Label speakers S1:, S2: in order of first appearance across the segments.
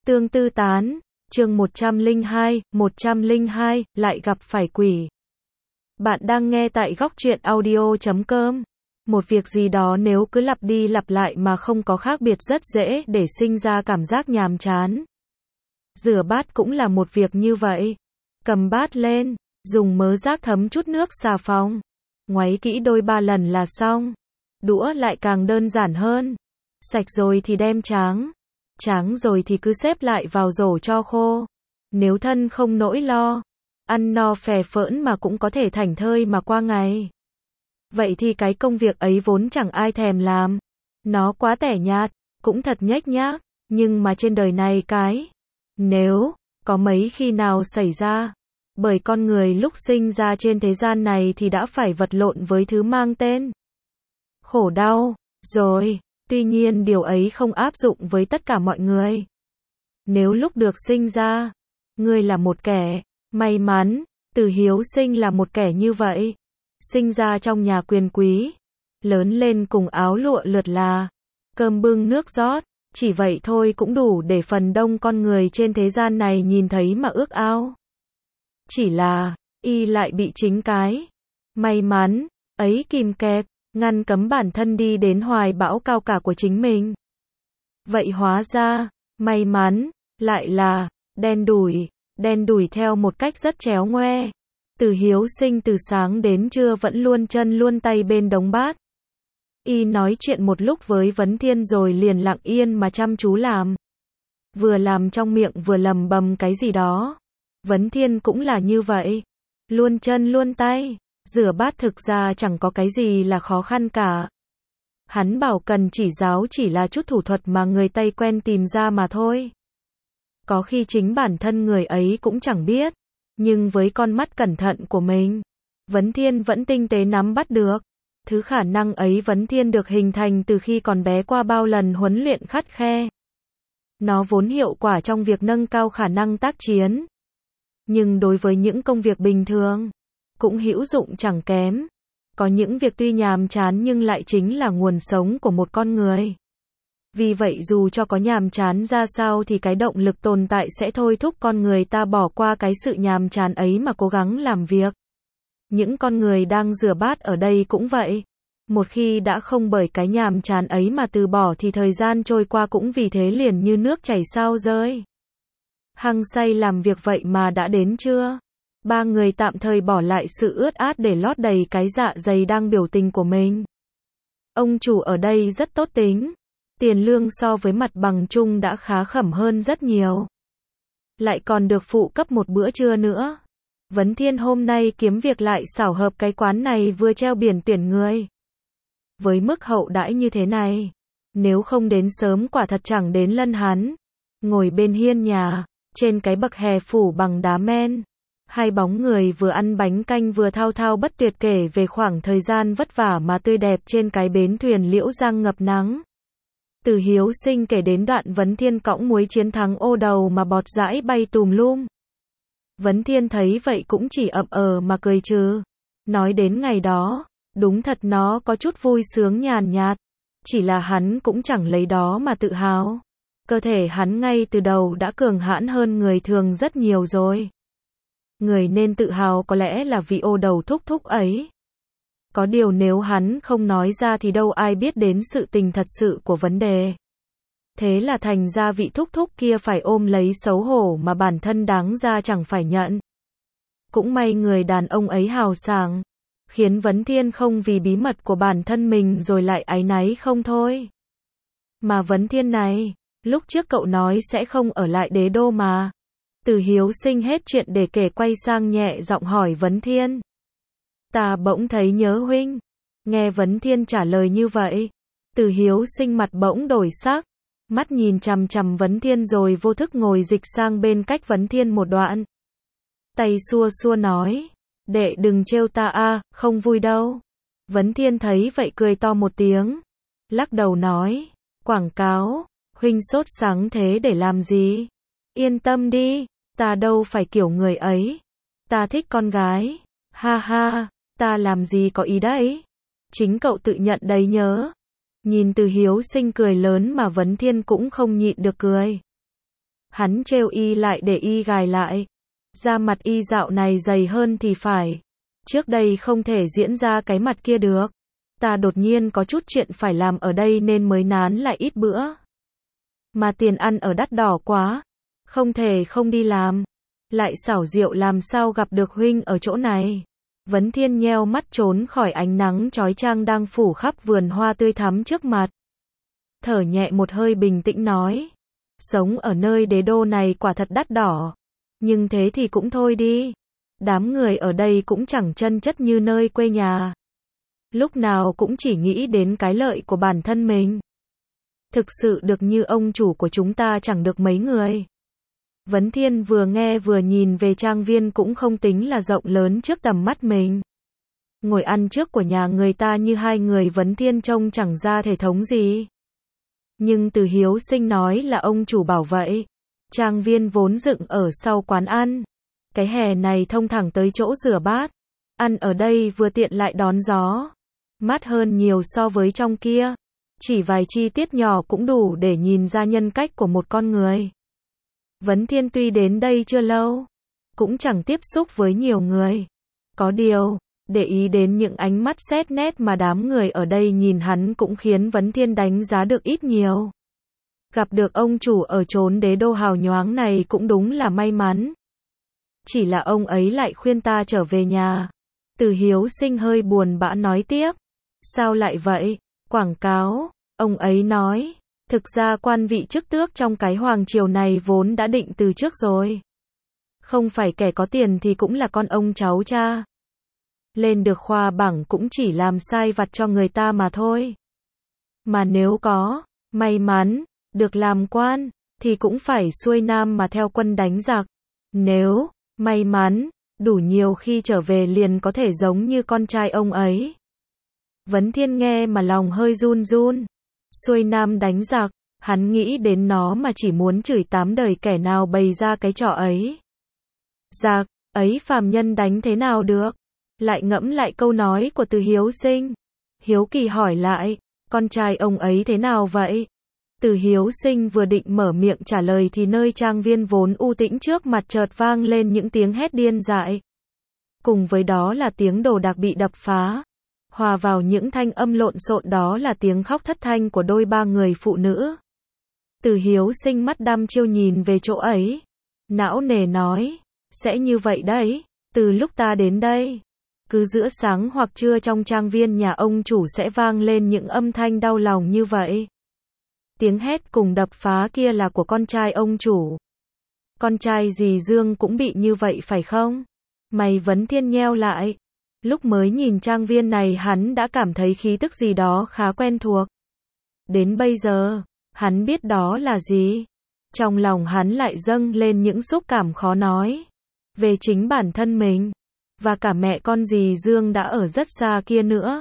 S1: Tương tư tán, chương 102, lại gặp phải quỷ. Bạn đang nghe tại góc truyện audio.com. Một việc gì đó nếu cứ lặp đi lặp lại mà không có khác biệt rất dễ để sinh ra cảm giác nhàm chán. Rửa bát cũng là một việc như vậy. Cầm bát lên, dùng mớ rác thấm chút nước xà phòng, ngoáy kỹ đôi ba lần là xong. Đũa lại càng đơn giản hơn. Sạch rồi thì đem tráng rồi thì cứ xếp lại vào rổ cho khô. Nếu thân không nỗi lo, ăn no phè phỡn mà cũng có thể thảnh thơi mà qua ngày. Vậy thì cái công việc ấy vốn chẳng ai thèm làm. Nó quá tẻ nhạt, cũng thật nhếch nhác, nhưng mà trên đời này nếu có mấy khi nào xảy ra, bởi con người lúc sinh ra trên thế gian này thì đã phải vật lộn với thứ mang tên khổ đau, rồi. Tuy nhiên điều ấy không áp dụng với tất cả mọi người. Nếu lúc được sinh ra, ngươi là một kẻ may mắn, Từ Hiếu Sinh là một kẻ như vậy. Sinh ra trong nhà quyền quý, lớn lên cùng áo lụa lượt là, cơm bưng nước rót, chỉ vậy thôi cũng đủ để phần đông con người trên thế gian này nhìn thấy mà ước ao. Chỉ là, y lại bị chính cái may mắn ấy kìm kẹp, ngăn cấm bản thân đi đến hoài bão cao cả của chính mình. Vậy hóa ra, may mắn lại là đen đủi theo một cách rất chéo ngoe. Từ Hiếu Sinh từ sáng đến trưa vẫn luôn chân luôn tay bên đống bát. Y nói chuyện một lúc với Vấn Thiên rồi liền lặng yên mà chăm chú làm. Vừa làm trong miệng vừa lầm bầm cái gì đó. Vấn Thiên cũng là như vậy. Luôn chân luôn tay. Rửa bát thực ra chẳng có cái gì là khó khăn cả. Hắn bảo cần chỉ giáo chỉ là chút thủ thuật mà người Tây quen tìm ra mà thôi. Có khi chính bản thân người ấy cũng chẳng biết. Nhưng với con mắt cẩn thận của mình, Vấn Thiên vẫn tinh tế nắm bắt được. Thứ khả năng ấy Vấn Thiên được hình thành từ khi còn bé qua bao lần huấn luyện khắt khe. Nó vốn hiệu quả trong việc nâng cao khả năng tác chiến. Nhưng đối với những công việc bình thường, cũng hữu dụng chẳng kém. Có những việc tuy nhàm chán nhưng lại chính là nguồn sống của một con người. Vì vậy dù cho có nhàm chán ra sao thì cái động lực tồn tại sẽ thôi thúc con người ta bỏ qua cái sự nhàm chán ấy mà cố gắng làm việc. Những con người đang rửa bát ở đây cũng vậy. Một khi đã không bởi cái nhàm chán ấy mà từ bỏ thì thời gian trôi qua cũng vì thế liền như nước chảy sao rơi. Hăng say làm việc vậy mà đã đến trưa. Ba người tạm thời bỏ lại sự ướt át để lót đầy cái dạ dày đang biểu tình của mình. Ông chủ ở đây rất tốt tính. Tiền lương so với mặt bằng chung đã khá khẩm hơn rất nhiều. Lại còn được phụ cấp một bữa trưa nữa. Vấn Thiên hôm nay kiếm việc lại xảo hợp cái quán này vừa treo biển tuyển người. Với mức hậu đãi như thế này, nếu không đến sớm quả thật chẳng đến lân hắn. Ngồi bên hiên nhà, trên cái bậc hè phủ bằng đá men. Hai bóng người vừa ăn bánh canh vừa thao thao bất tuyệt kể về khoảng thời gian vất vả mà tươi đẹp trên cái bến thuyền Liễu Giang ngập nắng. Từ Hiếu Sinh kể đến đoạn Vấn Thiên cõng muối chiến thắng ô đầu mà bọt dãi bay tùm lum. Vấn Thiên thấy vậy cũng chỉ ậm mà cười trừ. Nói đến ngày đó, đúng thật nó có chút vui sướng nhàn nhạt. Chỉ là hắn cũng chẳng lấy đó mà tự hào. Cơ thể hắn ngay từ đầu đã cường hãn hơn người thường rất nhiều rồi. Người nên tự hào có lẽ là vị ô đầu thúc thúc ấy. Có điều nếu hắn không nói ra thì đâu ai biết đến sự tình thật sự của vấn đề. Thế là thành ra vị thúc thúc kia phải ôm lấy xấu hổ mà bản thân đáng ra chẳng phải nhận. Cũng may người đàn ông ấy hào sảng, khiến Vấn Thiên không vì bí mật của bản thân mình rồi lại áy náy không thôi. Mà Vấn Thiên này, lúc trước cậu nói sẽ không ở lại đế đô mà. Từ Hiếu Sinh hết chuyện để kể quay sang nhẹ giọng hỏi Vấn Thiên. Ta bỗng thấy nhớ huynh. Nghe Vấn Thiên trả lời như vậy, Từ Hiếu Sinh mặt bỗng đổi sắc, mắt nhìn chằm chằm Vấn Thiên rồi vô thức ngồi dịch sang bên cách Vấn Thiên một đoạn. Tay xua xua nói, đệ đừng trêu ta không vui đâu. Vấn Thiên thấy vậy cười to một tiếng, lắc đầu nói, quảng cáo, huynh sốt sắng thế để làm gì? Yên tâm đi, ta đâu phải kiểu người ấy. Ta thích con gái. Ha ha, ta làm gì có ý đấy. Chính cậu tự nhận đấy nhớ. Nhìn Từ Hiếu Sinh cười lớn mà Vấn Thiên cũng không nhịn được cười. Hắn trêu y lại để y gài lại. Da mặt y dạo này dày hơn thì phải. Trước đây không thể diễn ra cái mặt kia được. Ta đột nhiên có chút chuyện phải làm ở đây nên mới nán lại ít bữa. Mà tiền ăn ở đắt đỏ quá. Không thể không đi làm. Lại xảo diệu làm sao gặp được huynh ở chỗ này. Vấn Thiên nheo mắt trốn khỏi ánh nắng chói chang đang phủ khắp vườn hoa tươi thắm trước mặt. Thở nhẹ một hơi bình tĩnh nói. Sống ở nơi đế đô này quả thật đắt đỏ. Nhưng thế thì cũng thôi đi. Đám người ở đây cũng chẳng chân chất như nơi quê nhà. Lúc nào cũng chỉ nghĩ đến cái lợi của bản thân mình. Thực sự được như ông chủ của chúng ta chẳng được mấy người. Vấn Thiên vừa nghe vừa nhìn về trang viên cũng không tính là rộng lớn trước tầm mắt mình. Ngồi ăn trước của nhà người ta như hai người Vấn Thiên trông chẳng ra thể thống gì. Nhưng Từ Hiếu Sinh nói là ông chủ bảo vậy. Trang viên vốn dựng ở sau quán ăn. Cái hè này thông thẳng tới chỗ rửa bát. Ăn ở đây vừa tiện lại đón gió. Mát hơn nhiều so với trong kia. Chỉ vài chi tiết nhỏ cũng đủ để nhìn ra nhân cách của một con người. Vấn Thiên tuy đến đây chưa lâu, cũng chẳng tiếp xúc với nhiều người. Có điều, để ý đến những ánh mắt xét nét mà đám người ở đây nhìn hắn cũng khiến Vấn Thiên đánh giá được ít nhiều. Gặp được ông chủ ở chốn đế đô hào nhoáng này cũng đúng là may mắn. Chỉ là ông ấy lại khuyên ta trở về nhà. Từ Hiếu Sinh hơi buồn bã nói tiếp. Sao lại vậy? Quảng cáo, ông ấy nói. Thực ra quan vị chức tước trong cái hoàng triều này vốn đã định từ trước rồi. Không phải kẻ có tiền thì cũng là con ông cháu cha. Lên được khoa bảng cũng chỉ làm sai vặt cho người ta mà thôi. Mà nếu có may mắn được làm quan thì cũng phải xuôi nam mà theo quân đánh giặc. Nếu may mắn đủ nhiều khi trở về liền có thể giống như con trai ông ấy. Vấn Thiên nghe mà lòng hơi run run. Xuôi nam đánh giặc, hắn nghĩ đến nó mà chỉ muốn chửi tám đời kẻ nào bày ra cái trò ấy. Giặc, ấy phàm nhân đánh thế nào được? Lại ngẫm lại câu nói của Từ Hiếu Sinh. Hiếu kỳ hỏi lại, con trai ông ấy thế nào vậy? Từ Hiếu Sinh vừa định mở miệng trả lời thì nơi trang viên vốn u tĩnh trước mặt chợt vang lên những tiếng hét điên dại. Cùng với đó là tiếng đồ đạc bị đập phá. Hòa vào những thanh âm lộn xộn đó là tiếng khóc thất thanh của đôi ba người phụ nữ. Từ Hiếu Sinh mắt đăm chiêu nhìn về chỗ ấy. Não nề nói, sẽ như vậy đấy, từ lúc ta đến đây. Cứ giữa sáng hoặc trưa trong trang viên nhà ông chủ sẽ vang lên những âm thanh đau lòng như vậy. Tiếng hét cùng đập phá kia là của con trai ông chủ. Con trai dì Dương cũng bị như vậy phải không? Mày Vấn Thiên nheo lại. Lúc mới nhìn trang viên này hắn đã cảm thấy khí tức gì đó khá quen thuộc. Đến bây giờ, hắn biết đó là gì. Trong lòng hắn lại dâng lên những xúc cảm khó nói. Về chính bản thân mình. Và cả mẹ con dì Dương đã ở rất xa kia nữa.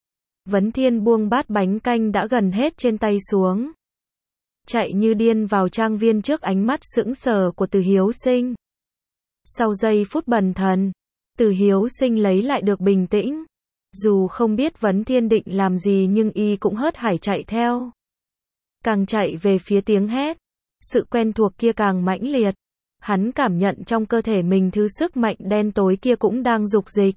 S1: Vấn Thiên buông bát bánh canh đã gần hết trên tay xuống. Chạy như điên vào trang viên trước ánh mắt sững sờ của Từ Hiếu Sinh. Sau giây phút bần thần, Từ Hiếu Sinh lấy lại được bình tĩnh. Dù không biết Vấn Thiên định làm gì nhưng y cũng hớt hải chạy theo. Càng chạy về phía tiếng hét, sự quen thuộc kia càng mãnh liệt. Hắn cảm nhận trong cơ thể mình thứ sức mạnh đen tối kia cũng đang dục dịch.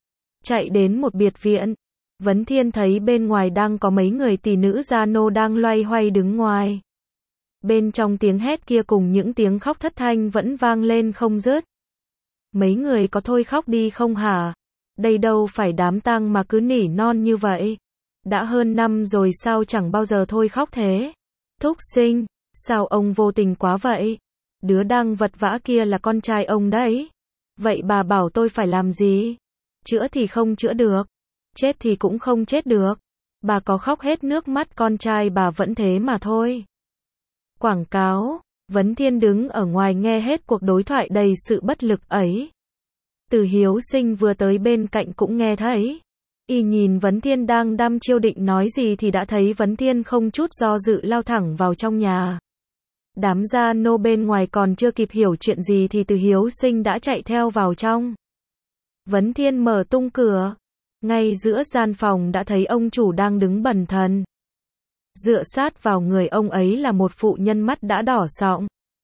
S1: Chạy đến một biệt viện, Vấn Thiên thấy bên ngoài đang có mấy người tỷ nữ gia nô đang loay hoay đứng ngoài. Bên trong tiếng hét kia cùng những tiếng khóc thất thanh vẫn vang lên không dứt. Mấy người có thôi khóc đi không hả? Đây đâu phải đám tang mà cứ nỉ non như vậy. Đã hơn năm rồi sao chẳng bao giờ thôi khóc thế? Thúc Sinh, sao ông vô tình quá vậy? Đứa đang vật vã kia là con trai ông đấy. Vậy bà bảo tôi phải làm gì? Chữa thì không chữa được. Chết thì cũng không chết được. Bà có khóc hết nước mắt con trai bà vẫn thế mà thôi. Quảng cáo, Vấn Thiên đứng ở ngoài nghe hết cuộc đối thoại đầy sự bất lực ấy. Từ Hiếu Sinh vừa tới bên cạnh cũng nghe thấy. Y nhìn Vấn Thiên đang đăm chiêu định nói gì thì đã thấy Vấn Thiên không chút do dự lao thẳng vào trong nhà. Đám gia nô bên ngoài còn chưa kịp hiểu chuyện gì thì Từ Hiếu Sinh đã chạy theo vào trong. Vấn Thiên mở tung cửa. Ngay giữa gian phòng đã thấy ông chủ đang đứng bần thần. Dựa sát vào người ông ấy là một phụ nhân mắt đã đỏ sọng.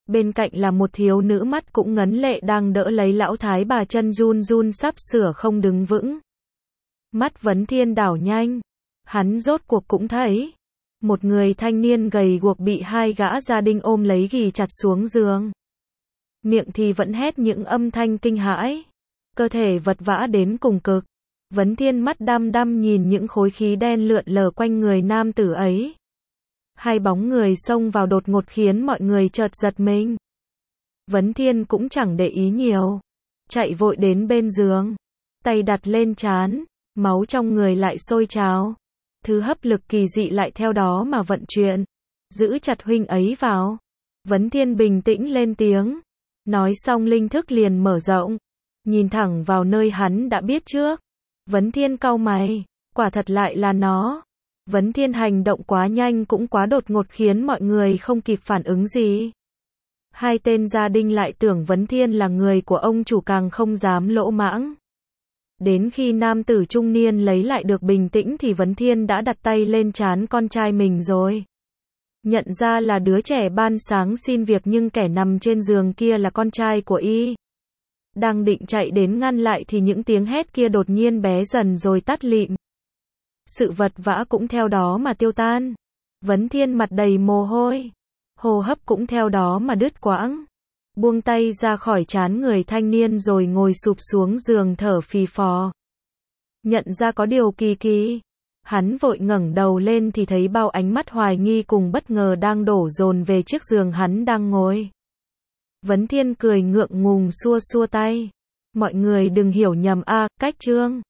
S1: Bên cạnh là một thiếu nữ mắt cũng ngấn lệ đang đỡ lấy lão thái bà chân run run sắp sửa không đứng vững. Mắt Vấn Thiên đảo nhanh. Hắn rốt cuộc cũng thấy. Một người thanh niên gầy guộc bị hai gã gia đình ôm lấy ghì chặt xuống giường. Miệng thì vẫn hét những âm thanh kinh hãi. Cơ thể vật vã đến cùng cực. Vấn Thiên mắt đăm đăm nhìn những khối khí đen lượn lờ quanh người nam tử ấy. Hai bóng người xông vào đột ngột khiến mọi người chợt giật mình. Vấn Thiên cũng chẳng để ý nhiều. Chạy vội đến bên giường. Tay đặt lên trán. Máu trong người lại sôi trào. Thứ hấp lực kỳ dị lại theo đó mà vận chuyển. Giữ chặt huynh ấy vào. Vấn Thiên bình tĩnh lên tiếng. Nói xong linh thức liền mở rộng. Nhìn thẳng vào nơi hắn đã biết trước. Vấn Thiên cau mày. Quả thật lại là nó. Vấn Thiên hành động quá nhanh cũng quá đột ngột khiến mọi người không kịp phản ứng gì. Hai tên gia đình lại tưởng Vấn Thiên là người của ông chủ càng không dám lỗ mãng. Đến khi nam tử trung niên lấy lại được bình tĩnh thì Vấn Thiên đã đặt tay lên trán con trai mình rồi. Nhận ra là đứa trẻ ban sáng xin việc nhưng kẻ nằm trên giường kia là con trai của y. Đang định chạy đến ngăn lại thì những tiếng hét kia đột nhiên bé dần rồi tắt lịm. Sự vật vã cũng theo đó mà tiêu tan. Vấn Thiên mặt đầy mồ hôi. Hô hấp cũng theo đó mà đứt quãng. Buông tay ra khỏi trán người thanh niên rồi ngồi sụp xuống giường thở phì phò. Nhận ra có điều kỳ kỳ. Hắn vội ngẩng đầu lên thì thấy bao ánh mắt hoài nghi cùng bất ngờ đang đổ dồn về chiếc giường hắn đang ngồi. Vấn Thiên cười ngượng ngùng xua xua tay. Mọi người đừng hiểu nhầm cách Trương.